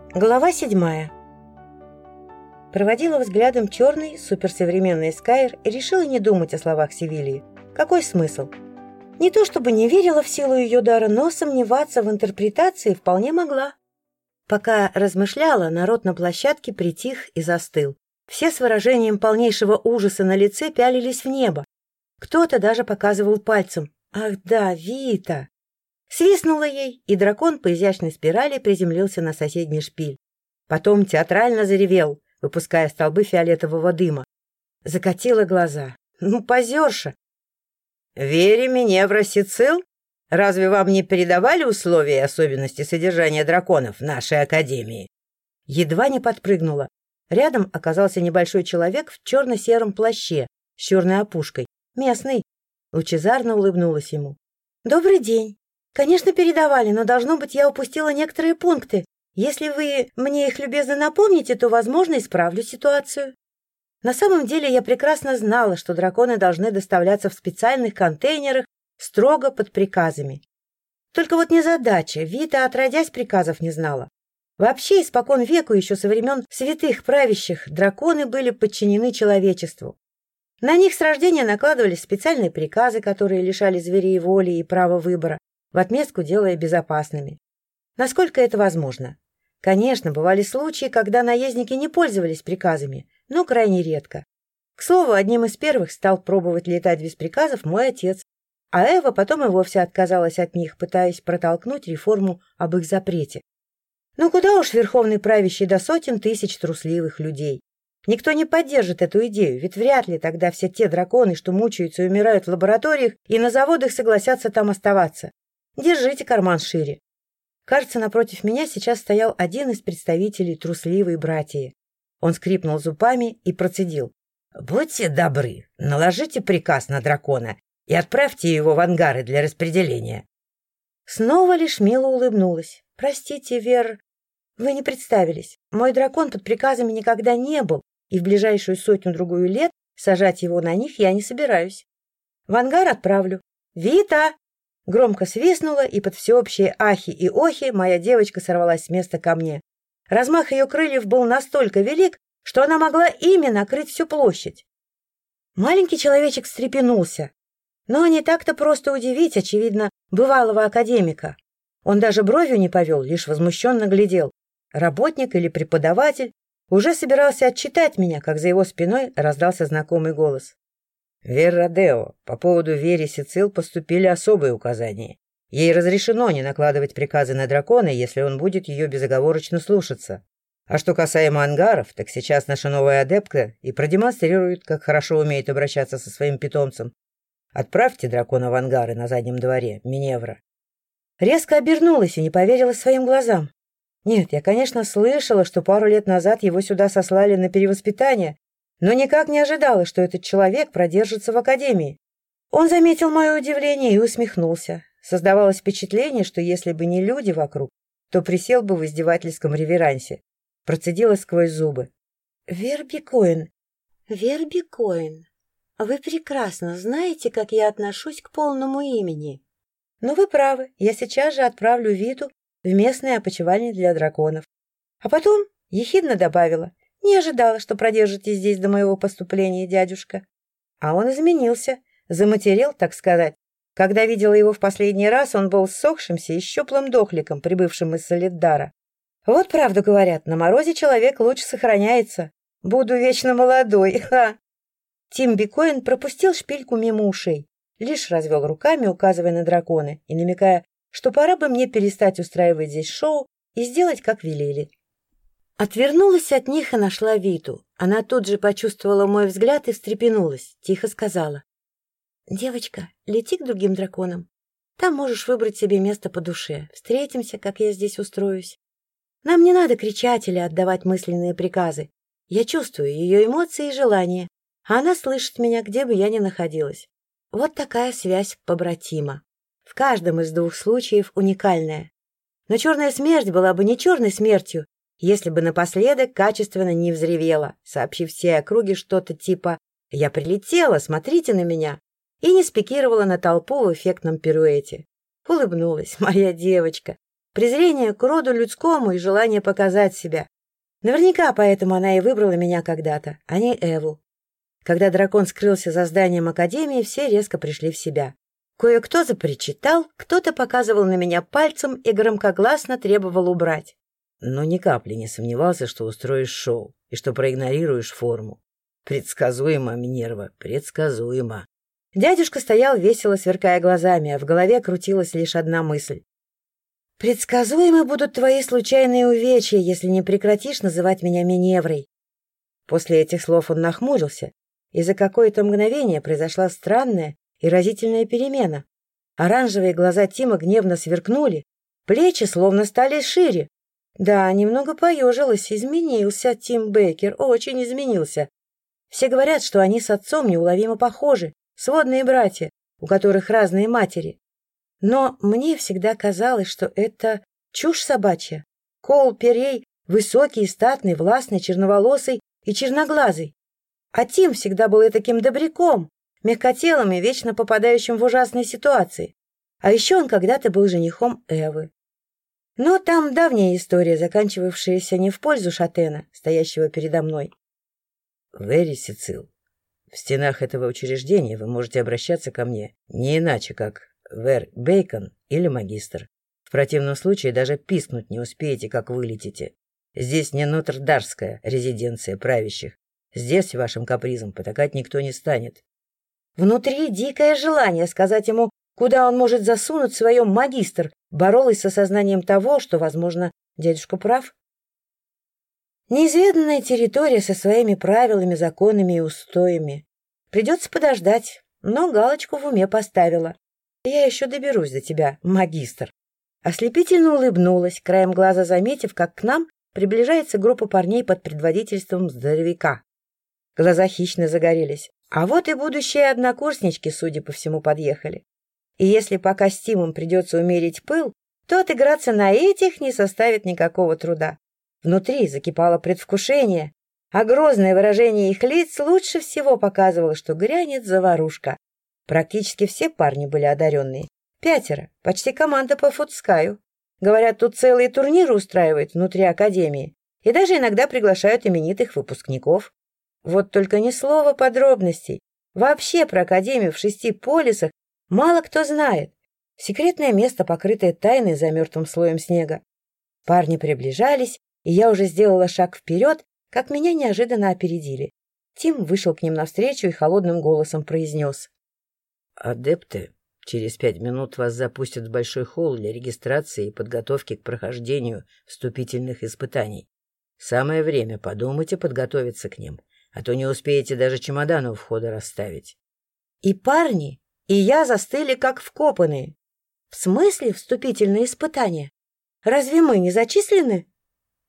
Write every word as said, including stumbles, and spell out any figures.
Глава седьмая. Проводила взглядом черный суперсовременный Скайр и решила не думать о словах Севилии. Какой смысл? Не то чтобы не верила в силу ее дара, но сомневаться в интерпретации вполне могла. Пока размышляла, народ на площадке притих и застыл. Все с выражением полнейшего ужаса на лице пялились в небо. Кто-то даже показывал пальцем. «Ах да, Вита!» Свистнула ей, и дракон по изящной спирали приземлился на соседний шпиль. Потом театрально заревел, выпуская столбы фиолетового дыма. Закатила глаза. Ну, позерша! «Вере Миневра Сицил, разве вам не передавали условия и особенности содержания драконов в нашей академии?» Едва не подпрыгнула. Рядом оказался небольшой человек в черно-сером плаще с черной опушкой. Местный. Лучезарно улыбнулась ему. «Добрый день. Конечно, передавали, но, должно быть, я упустила некоторые пункты. Если вы мне их любезно напомните, то, возможно, исправлю ситуацию». На самом деле я прекрасно знала, что драконы должны доставляться в специальных контейнерах строго под приказами. Только вот незадача, Вита отродясь приказов не знала. Вообще, испокон веку, еще со времен святых правящих, драконы были подчинены человечеству. На них с рождения накладывались специальные приказы, которые лишали зверей воли и права выбора, в отместку делая безопасными. Насколько это возможно? Конечно, бывали случаи, когда наездники не пользовались приказами, но крайне редко. К слову, одним из первых стал пробовать летать без приказов мой отец, а Эва потом и вовсе отказалась от них, пытаясь протолкнуть реформу об их запрете. Ну куда уж верховный правящий до сотен тысяч трусливых людей. Никто не поддержит эту идею, ведь вряд ли тогда все те драконы, что мучаются и умирают в лабораториях и на заводах, согласятся там оставаться. Держите карман шире. Кажется, напротив меня сейчас стоял один из представителей трусливой братьи. Он скрипнул зубами и процедил. «Будьте добры, наложите приказ на дракона и отправьте его в ангары для распределения». Снова лишь мило улыбнулась. «Простите, Вер, вы не представились. Мой дракон под приказами никогда не был, и в ближайшую сотню-другую лет сажать его на них я не собираюсь. В ангар отправлю. Вита!» Громко свистнула, и под всеобщие ахи и охи моя девочка сорвалась с места ко мне. Размах ее крыльев был настолько велик, что она могла ими накрыть всю площадь. Маленький человечек встрепенулся, но не так-то просто удивить, очевидно, бывалого академика. Он даже бровью не повел, лишь возмущенно глядел. Работник или преподаватель уже собирался отчитать меня, как за его спиной раздался знакомый голос. «Вер Родео, по поводу Вере Сицил поступили особые указания. Ей разрешено не накладывать приказы на дракона, если он будет ее безоговорочно слушаться. А что касаемо ангаров, так сейчас наша новая адептка и продемонстрирует, как хорошо умеет обращаться со своим питомцем. Отправьте дракона в ангары на заднем дворе, Миневра». Резко обернулась и не поверила своим глазам. Нет, я, конечно, слышала, что пару лет назад его сюда сослали на перевоспитание, но никак не ожидала, что этот человек продержится в академии. Он заметил мое удивление и усмехнулся. Создавалось впечатление, что если бы не люди вокруг, то присел бы в издевательском реверансе. Процедила сквозь зубы. «Вербикоин, Вербикоин, вы прекрасно знаете, как я отношусь к полному имени. Но вы правы, я сейчас же отправлю Виту в местное опочивальне для драконов». А потом ехидно добавила. «Не ожидала, что продержитесь здесь до моего поступления, дядюшка». А он изменился, заматерел, так сказать. Когда видела его в последний раз, он был ссохшимся и щуплым дохликом, прибывшим из Солиддара. Вот правду говорят, на морозе человек лучше сохраняется. Буду вечно молодой, ха! Тим Бикоин пропустил шпильку мимо ушей, лишь развел руками, указывая на драконы и намекая, что пора бы мне перестать устраивать здесь шоу и сделать, как велели. Отвернулась от них и нашла Виту. Она тут же почувствовала мой взгляд и встрепенулась. Тихо сказала. «Девочка, лети к другим драконам. Там можешь выбрать себе место по душе. Встретимся, как я здесь устроюсь. Нам не надо кричать или отдавать мысленные приказы. Я чувствую ее эмоции и желания, а она слышит меня, где бы я ни находилась. Вот такая связь побратима. В каждом из двух случаев уникальная. Но черная смерть была бы не черной смертью, если бы напоследок качественно не взревела, сообщив всей округе что-то типа «Я прилетела, смотрите на меня!» и не спикировала на толпу в эффектном пируэте. Улыбнулась моя девочка. презрение к роду людскому и желание показать себя. Наверняка поэтому она и выбрала меня когда-то, а не Эву. Когда дракон скрылся за зданием Академии, все резко пришли в себя. Кое-кто запричитал, кто-то показывал на меня пальцем и громкогласно требовал убрать. Но ни капли не сомневался, что устроишь шоу и что проигнорируешь форму. Предсказуемо, Минерва, предсказуемо. Дядюшка стоял весело, сверкая глазами, а в голове крутилась лишь одна мысль. «Предсказуемы будут твои случайные увечья, если не прекратишь называть меня Миневрой». После этих слов он нахмурился, и за какое-то мгновение произошла странная и разительная перемена. Оранжевые глаза Тима гневно сверкнули, плечи словно стали шире. Да, немного поежилась, изменился Тим Бейкер, очень изменился. Все говорят, что они с отцом неуловимо похожи, сводные братья, у которых разные матери. Но мне всегда казалось, что это чушь собачья. Кол Перей высокий, статный, властный, черноволосый и черноглазый. А Тим всегда был таким добряком, мягкотелым и вечно попадающим в ужасные ситуации. А еще он когда-то был женихом Эвы. Но там давняя история, заканчивавшаяся не в пользу Шатена, стоящего передо мной. Вэри Сицил, в стенах этого учреждения вы можете обращаться ко мне не иначе, как Вэр Бейкон или магистр. В противном случае даже пискнуть не успеете, как вылетите. Здесь не Нотр-Дарская резиденция правящих. Здесь вашим капризом потакать никто не станет. Внутри дикое желание сказать ему, куда он может засунуть в своем магистр, боролась с осознанием того, что, возможно, дядюшка прав. Неизведанная территория со своими правилами, законами и устоями. Придется подождать, но галочку в уме поставила. Я еще доберусь до тебя, магистр. Ослепительно улыбнулась, краем глаза заметив, как к нам приближается группа парней под предводительством здоровяка. Глаза хищно загорелись. А вот и будущие однокурснички, судя по всему, подъехали. И если пока с Тимом придется умерить пыл, то отыграться на этих не составит никакого труда. Внутри закипало предвкушение, а грозное выражение их лиц лучше всего показывало, что грянет заварушка. Практически все парни были одаренные. Пятеро, почти команда по футскаю. Говорят, тут целые турниры устраивают внутри академии и даже иногда приглашают именитых выпускников. Вот только ни слова подробностей. Вообще про академию в шести полисах мало кто знает. Секретное место, покрытое тайной за мертвым слоем снега. Парни приближались, и я уже сделала шаг вперед, как меня неожиданно опередили. Тим вышел к ним навстречу и холодным голосом произнес. «Адепты, через пять минут вас запустят в большой холл для регистрации и подготовки к прохождению вступительных испытаний. Самое время подумать и подготовиться к ним, а то не успеете даже чемодан у входа расставить». И парни, и я застыли как вкопанные. В смысле вступительные испытания? Разве мы не зачислены?